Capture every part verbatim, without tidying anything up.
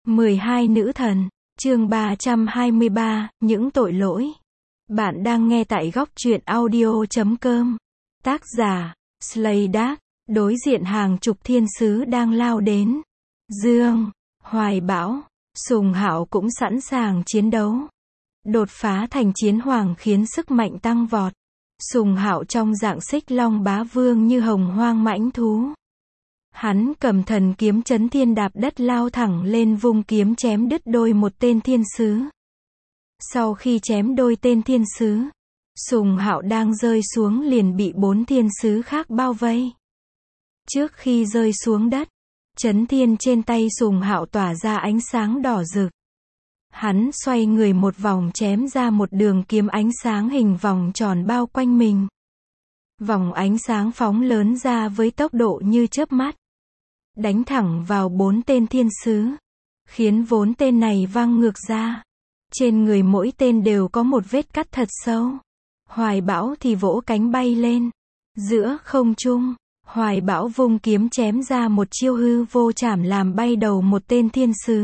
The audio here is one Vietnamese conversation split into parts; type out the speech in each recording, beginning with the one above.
mười hai Nữ thần, chương ba trăm hai mươi ba, những tội lỗi. Bạn đang nghe tại góc truyện audio chấm com. Tác giả, Slay Dark. Đối diện hàng chục thiên sứ đang lao đến. Dương, Hoài Bão, Sùng Hạo cũng sẵn sàng chiến đấu. Đột phá thành chiến hoàng khiến sức mạnh tăng vọt. Sùng Hạo trong dạng xích long bá vương như hồng hoang mãnh thú. Hắn cầm thần kiếm chấn thiên đạp đất lao thẳng lên vung kiếm chém đứt đôi một tên thiên sứ. Sau khi chém đôi tên thiên sứ, Sùng Hạo đang rơi xuống liền bị bốn thiên sứ khác bao vây. Trước khi rơi xuống đất, chấn thiên trên tay Sùng Hạo tỏa ra ánh sáng đỏ rực. Hắn xoay người một vòng chém ra một đường kiếm ánh sáng hình vòng tròn bao quanh mình. Vòng ánh sáng phóng lớn ra với tốc độ như chớp mắt, đánh thẳng vào bốn tên thiên sứ, khiến bốn tên này văng ngược ra. Trên người mỗi tên đều có một vết cắt thật sâu. Hoài Bão thì vỗ cánh bay lên. Giữa không trung, Hoài Bão vung kiếm chém ra một chiêu hư vô trảm làm bay đầu một tên thiên sứ.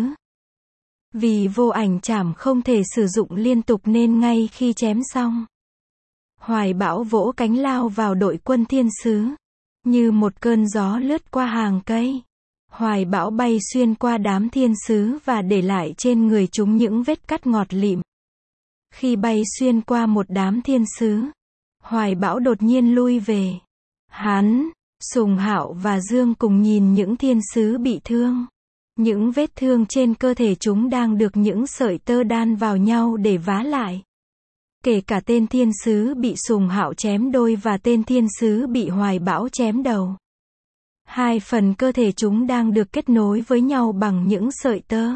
Vì vô ảnh trảm không thể sử dụng liên tục nên ngay khi chém xong, Hoài Bão vỗ cánh lao vào đội quân thiên sứ. Như một cơn gió lướt qua hàng cây, Hoài Bão bay xuyên qua đám thiên sứ và để lại trên người chúng những vết cắt ngọt lịm. Khi bay xuyên qua một đám thiên sứ, Hoài Bão đột nhiên lui về. Hắn, Sùng Hạo và Dương cùng nhìn những thiên sứ bị thương. Những vết thương trên cơ thể chúng đang được những sợi tơ đan vào nhau để vá lại. Kể cả tên thiên sứ bị Sùng Hạo chém đôi và tên thiên sứ bị Hoài Bão chém đầu. Hai phần cơ thể chúng đang được kết nối với nhau bằng những sợi tơ.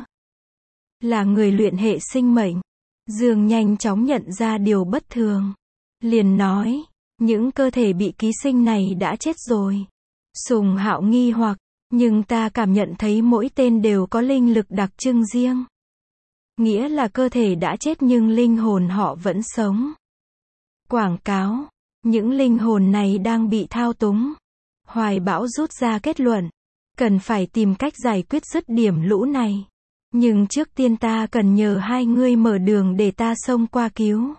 Là người luyện hệ sinh mệnh, Dương nhanh chóng nhận ra điều bất thường. Liền nói, những cơ thể bị ký sinh này đã chết rồi. Sùng Hạo nghi hoặc, nhưng ta cảm nhận thấy mỗi tên đều có linh lực đặc trưng riêng. Nghĩa là cơ thể đã chết nhưng linh hồn họ vẫn sống. Quảng cáo, những linh hồn này đang bị thao túng. Hoài Bão rút ra kết luận, cần phải tìm cách giải quyết dứt điểm lũ này. Nhưng trước tiên ta cần nhờ hai ngươi mở đường để ta xông qua cứu.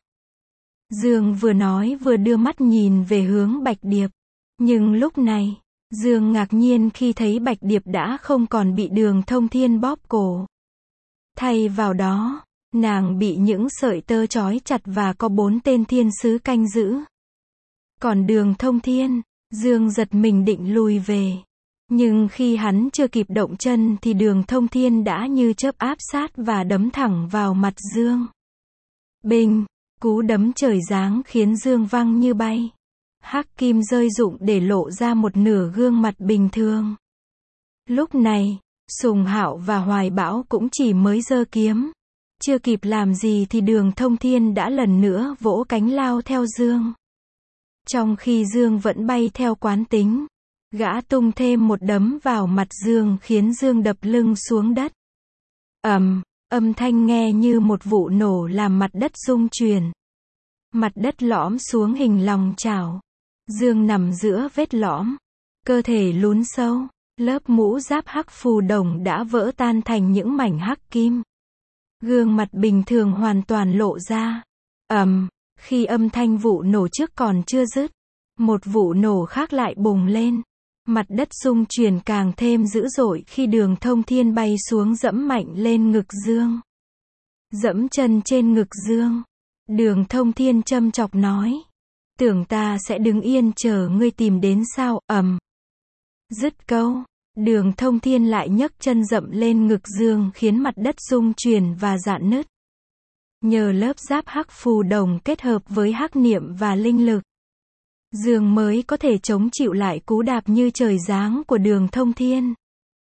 Dương vừa nói vừa đưa mắt nhìn về hướng Bạch Điệp. Nhưng lúc này, Dương ngạc nhiên khi thấy Bạch Điệp đã không còn bị Đường Thông Thiên bóp cổ. Thay vào đó, nàng bị những sợi tơ trói chặt và có bốn tên thiên sứ canh giữ. Còn Đường Thông Thiên, Dương giật mình định lùi về. Nhưng khi hắn chưa kịp động chân thì Đường Thông Thiên đã như chớp áp sát và đấm thẳng vào mặt Dương. Binh, cú đấm trời giáng khiến Dương văng như bay. Hắc kim rơi rụng để lộ ra một nửa gương mặt bình thường. Lúc này, Sùng Hạo và Hoài Bão cũng chỉ mới giơ kiếm. Chưa kịp làm gì thì Đường Thông Thiên đã lần nữa vỗ cánh lao theo Dương. Trong khi Dương vẫn bay theo quán tính, gã tung thêm một đấm vào mặt Dương khiến Dương đập lưng xuống đất. Ầm, âm thanh nghe như một vụ nổ làm mặt đất rung chuyển. Mặt đất lõm xuống hình lòng chảo. Dương nằm giữa vết lõm, cơ thể lún sâu, lớp mũ giáp hắc phù đồng đã vỡ tan thành những mảnh hắc kim. Gương mặt bình thường hoàn toàn lộ ra. Ầm, khi âm thanh vụ nổ trước còn chưa dứt, một vụ nổ khác lại bùng lên. Mặt đất rung chuyển càng thêm dữ dội khi Đường Thông Thiên bay xuống dẫm mạnh lên ngực Dương. Dẫm chân trên ngực Dương, Đường Thông Thiên châm chọc nói, tưởng ta sẽ đứng yên chờ ngươi tìm đến sao? Ầm. Dứt câu, Đường Thông Thiên lại nhấc chân dậm lên ngực Dương khiến mặt đất rung chuyển và rạn nứt. Nhờ lớp giáp hắc phù đồng kết hợp với hắc niệm và linh lực, Dương mới có thể chống chịu lại cú đạp như trời giáng của Đường Thông Thiên.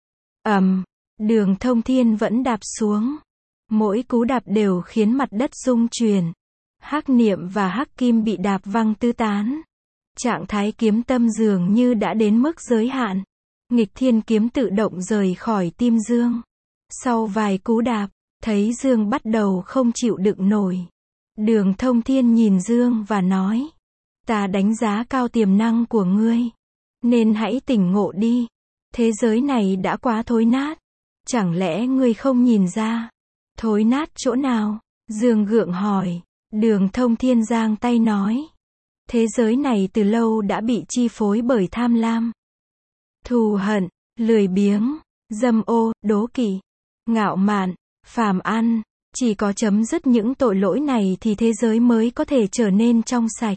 Ầm, Đường Thông Thiên vẫn đạp xuống. Mỗi cú đạp đều khiến mặt đất rung chuyển. Hắc niệm và hắc kim bị đạp văng tứ tán. Trạng thái kiếm tâm dường như đã đến mức giới hạn. Nghịch thiên kiếm tự động rời khỏi tim Dương. Sau vài cú đạp, thấy Dương bắt đầu không chịu đựng nổi. Đường Thông Thiên nhìn Dương và nói, ta đánh giá cao tiềm năng của ngươi, nên hãy tỉnh ngộ đi. Thế giới này đã quá thối nát. Chẳng lẽ ngươi không nhìn ra? Thối nát chỗ nào? Dương gượng hỏi. Đường Thông Thiên giang tay nói. Thế giới này từ lâu đã bị chi phối bởi tham lam, thù hận, lười biếng, dâm ô, đố kỵ, ngạo mạn, phàm ăn. Chỉ có chấm dứt những tội lỗi này thì thế giới mới có thể trở nên trong sạch,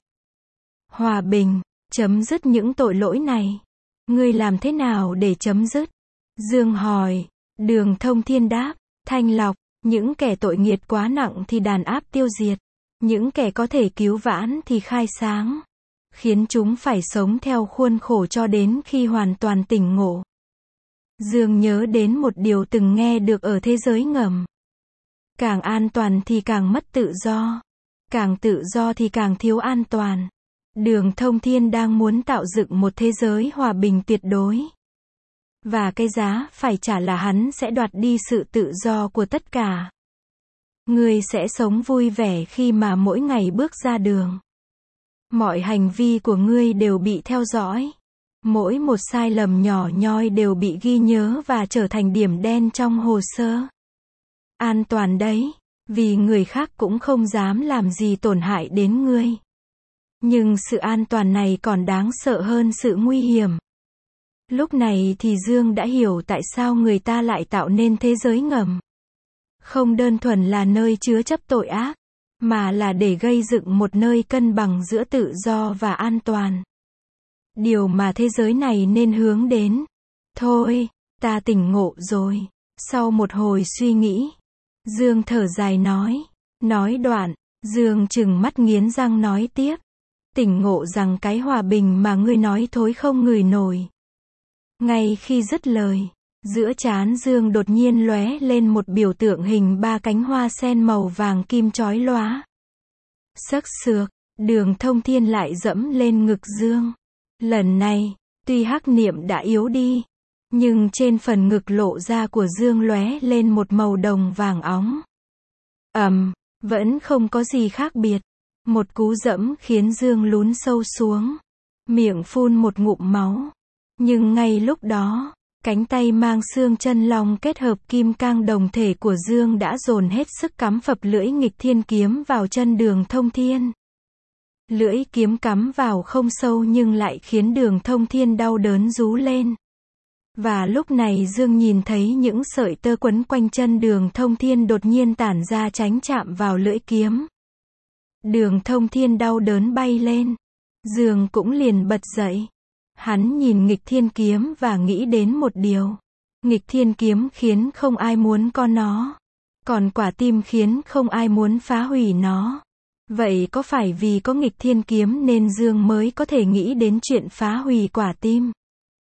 hòa bình. Chấm dứt những tội lỗi này. Ngươi làm thế nào để chấm dứt? Dương hỏi. Đường Thông Thiên đáp. Thanh lọc, những kẻ tội nghiệt quá nặng thì đàn áp tiêu diệt. Những kẻ có thể cứu vãn thì khai sáng. Khiến chúng phải sống theo khuôn khổ cho đến khi hoàn toàn tỉnh ngộ. Dương nhớ đến một điều từng nghe được ở thế giới ngầm. Càng an toàn thì càng mất tự do. Càng tự do thì càng thiếu an toàn. Đường Thông Thiên đang muốn tạo dựng một thế giới hòa bình tuyệt đối. Và cái giá phải trả là hắn sẽ đoạt đi sự tự do của tất cả. Ngươi sẽ sống vui vẻ khi mà mỗi ngày bước ra đường. Mọi hành vi của ngươi đều bị theo dõi. Mỗi một sai lầm nhỏ nhoi đều bị ghi nhớ và trở thành điểm đen trong hồ sơ. An toàn đấy, vì người khác cũng không dám làm gì tổn hại đến ngươi. Nhưng sự an toàn này còn đáng sợ hơn sự nguy hiểm. Lúc này thì Dương đã hiểu tại sao người ta lại tạo nên thế giới ngầm. Không đơn thuần là nơi chứa chấp tội ác, mà là để gây dựng một nơi cân bằng giữa tự do và an toàn. Điều mà thế giới này nên hướng đến. Thôi, ta tỉnh ngộ rồi. Sau một hồi suy nghĩ, Dương thở dài nói. Nói đoạn, Dương trừng mắt nghiến răng nói tiếp. Tỉnh ngộ rằng cái hòa bình mà ngươi nói thối không ngửi nổi. Ngay khi dứt lời, giữa trán Dương đột nhiên lóe lên một biểu tượng hình ba cánh hoa sen màu vàng kim chói lóa. Xức xược, Đường Thông Thiên lại dẫm lên ngực Dương. Lần này, tuy hắc niệm đã yếu đi, nhưng trên phần ngực lộ ra của Dương lóe lên một màu đồng vàng óng. Ầm, vẫn không có gì khác biệt. Một cú dẫm khiến Dương lún sâu xuống, miệng phun một ngụm máu. Nhưng ngay lúc đó, cánh tay mang xương chân long kết hợp kim cang đồng thể của Dương đã dồn hết sức cắm phập lưỡi nghịch thiên kiếm vào chân Đường Thông Thiên. Lưỡi kiếm cắm vào không sâu nhưng lại khiến Đường Thông Thiên đau đớn rú lên. Và lúc này Dương nhìn thấy những sợi tơ quấn quanh chân Đường Thông Thiên đột nhiên tản ra tránh chạm vào lưỡi kiếm. Đường Thông Thiên đau đớn bay lên. Dương cũng liền bật dậy. Hắn nhìn nghịch thiên kiếm và nghĩ đến một điều. Nghịch thiên kiếm khiến không ai muốn có nó. Còn quả tim khiến không ai muốn phá hủy nó. Vậy có phải vì có nghịch thiên kiếm nên Dương mới có thể nghĩ đến chuyện phá hủy quả tim?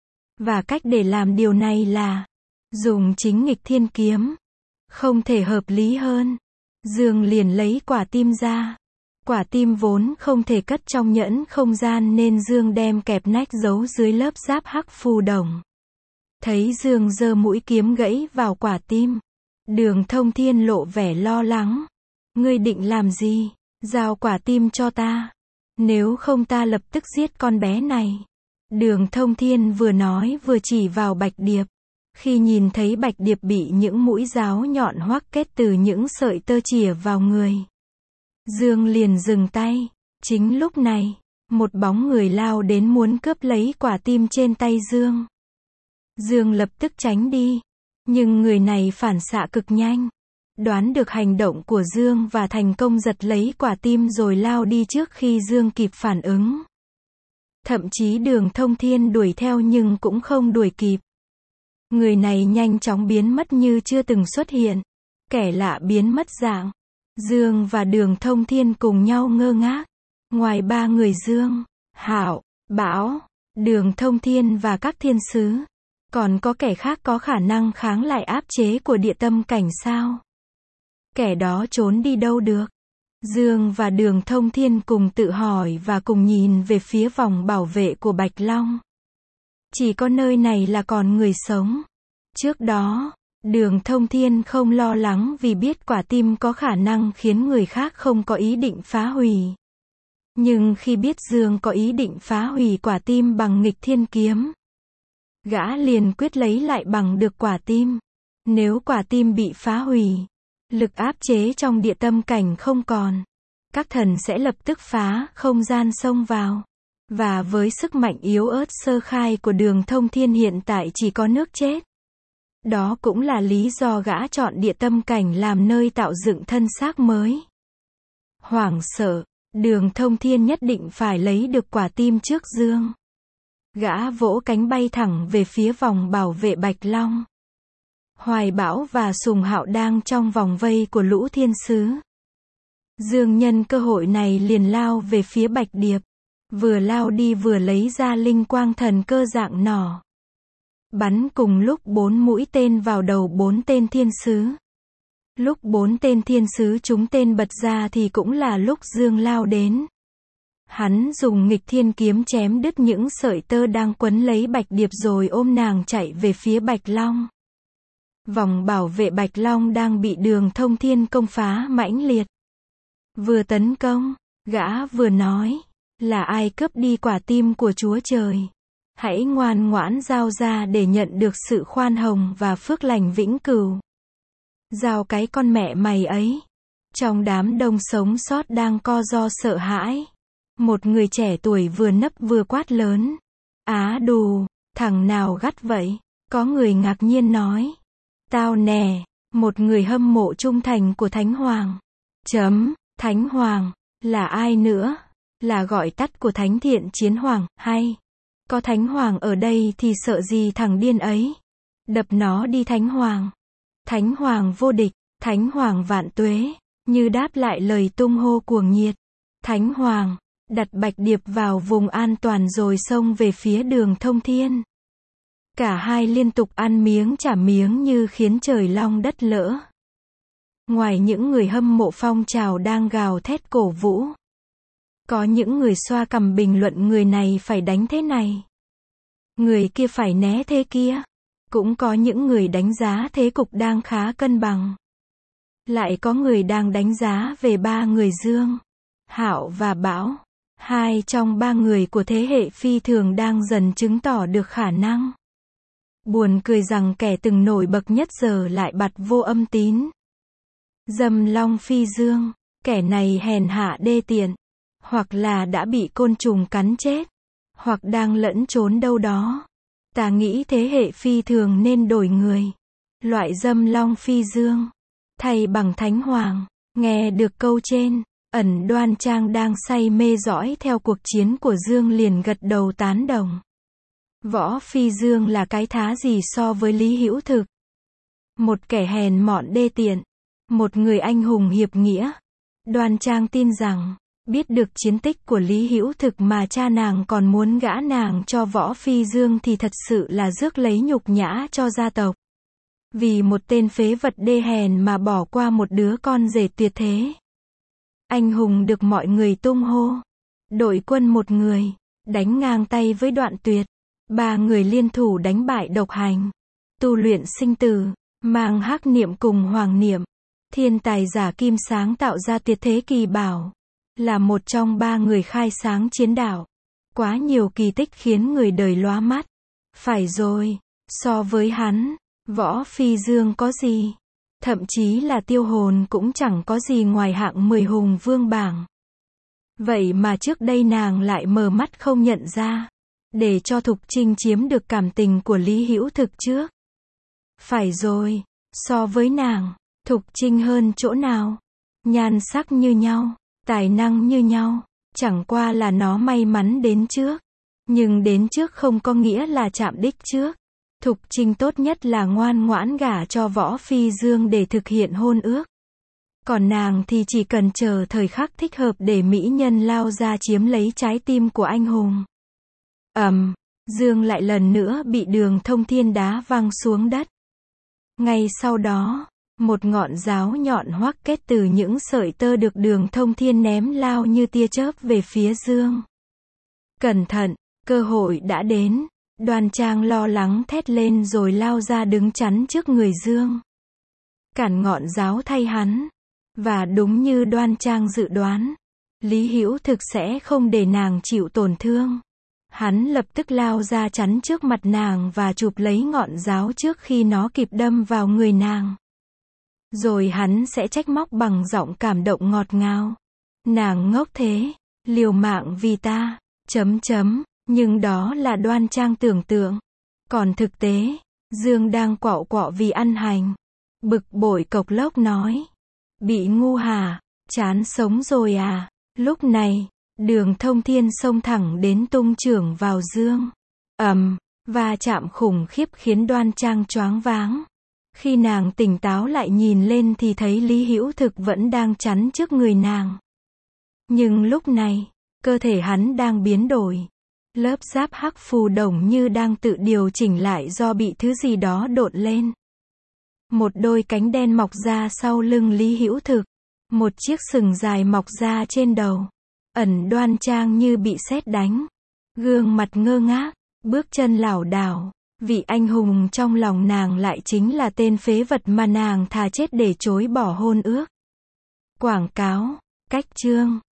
Và cách để làm điều này là dùng chính nghịch thiên kiếm. Không thể hợp lý hơn. Dương liền lấy quả tim ra. Quả tim vốn không thể cất trong nhẫn không gian nên Dương đem kẹp nách giấu dưới lớp giáp hắc phù đồng. Thấy Dương giơ mũi kiếm gãy vào quả tim, Đường Thông Thiên lộ vẻ lo lắng. Ngươi định làm gì? Giao quả tim cho ta. Nếu không ta lập tức giết con bé này. Đường Thông Thiên vừa nói vừa chỉ vào Bạch Điệp. Khi nhìn thấy Bạch Điệp bị những mũi giáo nhọn hoắc kết từ những sợi tơ chìa vào người, Dương liền dừng tay. Chính lúc này, một bóng người lao đến muốn cướp lấy quả tim trên tay Dương. Dương lập tức tránh đi. Nhưng người này phản xạ cực nhanh. Đoán được hành động của Dương và thành công giật lấy quả tim rồi lao đi trước khi Dương kịp phản ứng. Thậm chí Đường Thông Thiên đuổi theo nhưng cũng không đuổi kịp. Người này nhanh chóng biến mất như chưa từng xuất hiện. Kẻ lạ biến mất dạng. Dương và Đường Thông Thiên cùng nhau ngơ ngác. Ngoài ba người Dương, Hạo, Bảo, Đường Thông Thiên và các thiên sứ, còn có kẻ khác có khả năng kháng lại áp chế của địa tâm cảnh sao? Kẻ đó trốn đi đâu được? Dương và Đường Thông Thiên cùng tự hỏi và cùng nhìn về phía vòng bảo vệ của Bạch Long. Chỉ có nơi này là còn người sống. Trước đó, Đường Thông Thiên không lo lắng vì biết quả tim có khả năng khiến người khác không có ý định phá hủy. Nhưng khi biết Dương có ý định phá hủy quả tim bằng nghịch thiên kiếm, gã liền quyết lấy lại bằng được quả tim. Nếu quả tim bị phá hủy, lực áp chế trong địa tâm cảnh không còn, các thần sẽ lập tức phá không gian xông vào. Và với sức mạnh yếu ớt sơ khai của Đường Thông Thiên hiện tại chỉ có nước chết. Đó cũng là lý do gã chọn địa tâm cảnh làm nơi tạo dựng thân xác mới. Hoảng sợ, Đường Thông Thiên nhất định phải lấy được quả tim trước Dương. Gã vỗ cánh bay thẳng về phía vòng bảo vệ Bạch Long. Hoài Bão và Sùng Hạo đang trong vòng vây của lũ thiên sứ. Dương nhân cơ hội này liền lao về phía Bạch Điệp. Vừa lao đi vừa lấy ra linh quang thần cơ dạng nỏ. Bắn cùng lúc bốn mũi tên vào đầu bốn tên thiên sứ. Lúc bốn tên thiên sứ trúng tên bật ra thì cũng là lúc Dương lao đến. Hắn dùng nghịch thiên kiếm chém đứt những sợi tơ đang quấn lấy Bạch Điệp rồi ôm nàng chạy về phía Bạch Long. Vòng bảo vệ Bạch Long đang bị Đường Thông Thiên công phá mãnh liệt. Vừa tấn công, gã vừa nói, là ai cướp đi quả tim của Chúa Trời? Hãy ngoan ngoãn giao ra để nhận được sự khoan hồng và phước lành vĩnh cửu. Giao cái con mẹ mày ấy. Trong đám đông sống sót đang co ro sợ hãi, một người trẻ tuổi vừa nấp vừa quát lớn. Á đù, thằng nào gắt vậy? Có người ngạc nhiên nói. Tao nè, một người hâm mộ trung thành của Thánh Hoàng. Chấm, Thánh Hoàng, là ai nữa? Là gọi tắt của Thánh Thiện Chiến Hoàng, hay? Có Thánh Hoàng ở đây thì sợ gì thằng điên ấy? Đập nó đi Thánh Hoàng. Thánh Hoàng vô địch, Thánh Hoàng vạn tuế, như đáp lại lời tung hô cuồng nhiệt. Thánh Hoàng, đặt Bạch Điệp vào vùng an toàn rồi xông về phía Đường Thông Thiên. Cả hai liên tục ăn miếng trả miếng như khiến trời long đất lỡ. Ngoài những người hâm mộ phong trào đang gào thét cổ vũ, có những người xoa cằm bình luận người này phải đánh thế này, người kia phải né thế kia. Cũng có những người đánh giá thế cục đang khá cân bằng. Lại có người đang đánh giá về ba người Dương, Hạo và Bão. Hai trong ba người của thế hệ phi thường đang dần chứng tỏ được khả năng. Buồn cười rằng kẻ từng nổi bật nhất giờ lại bặt vô âm tín. Dâm Long Phi Dương, kẻ này hèn hạ đê tiện, hoặc là đã bị côn trùng cắn chết, hoặc đang lẫn trốn đâu đó. Ta nghĩ thế hệ phi thường nên đổi người. Loại Dâm Long Phi Dương, thay bằng Thánh Hoàng. Nghe được câu trên, Ẩn Đoan Trang đang say mê dõi theo cuộc chiến của Dương liền gật đầu tán đồng. Võ Phi Dương là cái thá gì so với Lý Hữu Thực? Một kẻ hèn mọn đê tiện, một người anh hùng hiệp nghĩa. Đoan Trang tin rằng, biết được chiến tích của Lý Hữu Thực mà cha nàng còn muốn gả nàng cho Võ Phi Dương thì thật sự là rước lấy nhục nhã cho gia tộc. Vì một tên phế vật đê hèn mà bỏ qua một đứa con rể tuyệt thế. Anh hùng được mọi người tung hô. Đội quân một người, đánh ngang tay với Đoạn Tuyệt. Ba người liên thủ đánh bại Độc Hành. Tu luyện sinh tử, mang Hắc Niệm cùng Hoàng Niệm. Thiên tài giả Kim sáng tạo ra tuyệt thế kỳ bảo. Là một trong ba người khai sáng chiến đạo. Quá nhiều kỳ tích khiến người đời lóa mắt. Phải rồi, so với hắn, Võ Phi Dương có gì? Thậm chí là Tiêu Hồn cũng chẳng có gì ngoài hạng mười hùng vương bảng. Vậy mà trước đây nàng lại mờ mắt không nhận ra. Để cho Thục Trinh chiếm được cảm tình của Lý Hữu Thực trước. Phải rồi, so với nàng, Thục Trinh hơn chỗ nào? Nhan sắc như nhau, tài năng như nhau, chẳng qua là nó may mắn đến trước. Nhưng đến trước không có nghĩa là chạm đích trước. Thục Trinh tốt nhất là ngoan ngoãn gả cho Võ Phi Dương để thực hiện hôn ước. Còn nàng thì chỉ cần chờ thời khắc thích hợp để mỹ nhân lao ra chiếm lấy trái tim của anh hùng. Ầm, um, Dương lại lần nữa bị Đường Thông Thiên đá văng xuống đất. Ngay sau đó, một ngọn giáo nhọn hoắc kết từ những sợi tơ được Đường Thông Thiên ném lao như tia chớp về phía Dương. Cẩn thận, cơ hội đã đến. Đoan Trang lo lắng thét lên rồi lao ra đứng chắn trước người Dương. Cản ngọn giáo thay hắn. Và đúng như Đoan Trang dự đoán, Lý Hữu Thực sẽ không để nàng chịu tổn thương. Hắn lập tức lao ra chắn trước mặt nàng và chụp lấy ngọn giáo trước khi nó kịp đâm vào người nàng. Rồi hắn sẽ trách móc bằng giọng cảm động ngọt ngào. Nàng ngốc thế, liều mạng vì ta, chấm chấm, nhưng đó là Đoan Trang tưởng tượng. Còn thực tế, Dương đang quạo quọ vì ăn hành. Bực bội cộc lốc nói. Bị ngu hả, chán sống rồi à. Lúc này, Đường Thông Thiên xông thẳng đến tung chưởng vào Dương. Ầm, va chạm khủng khiếp khiến Đoan Trang choáng váng. Khi nàng tỉnh táo lại nhìn lên thì thấy Lý Hữu Thực vẫn đang chắn trước người nàng. Nhưng lúc này, cơ thể hắn đang biến đổi. Lớp giáp hắc phù đồng như đang tự điều chỉnh lại do bị thứ gì đó độn lên. Một đôi cánh đen mọc ra sau lưng Lý Hữu Thực. Một chiếc sừng dài mọc ra trên đầu. Ẩn Đoan Trang như bị sét đánh. Gương mặt ngơ ngác, bước chân lảo đảo. Vị anh hùng trong lòng nàng lại chính là tên phế vật mà nàng thà chết để chối bỏ hôn ước. Quảng cáo, cách chương.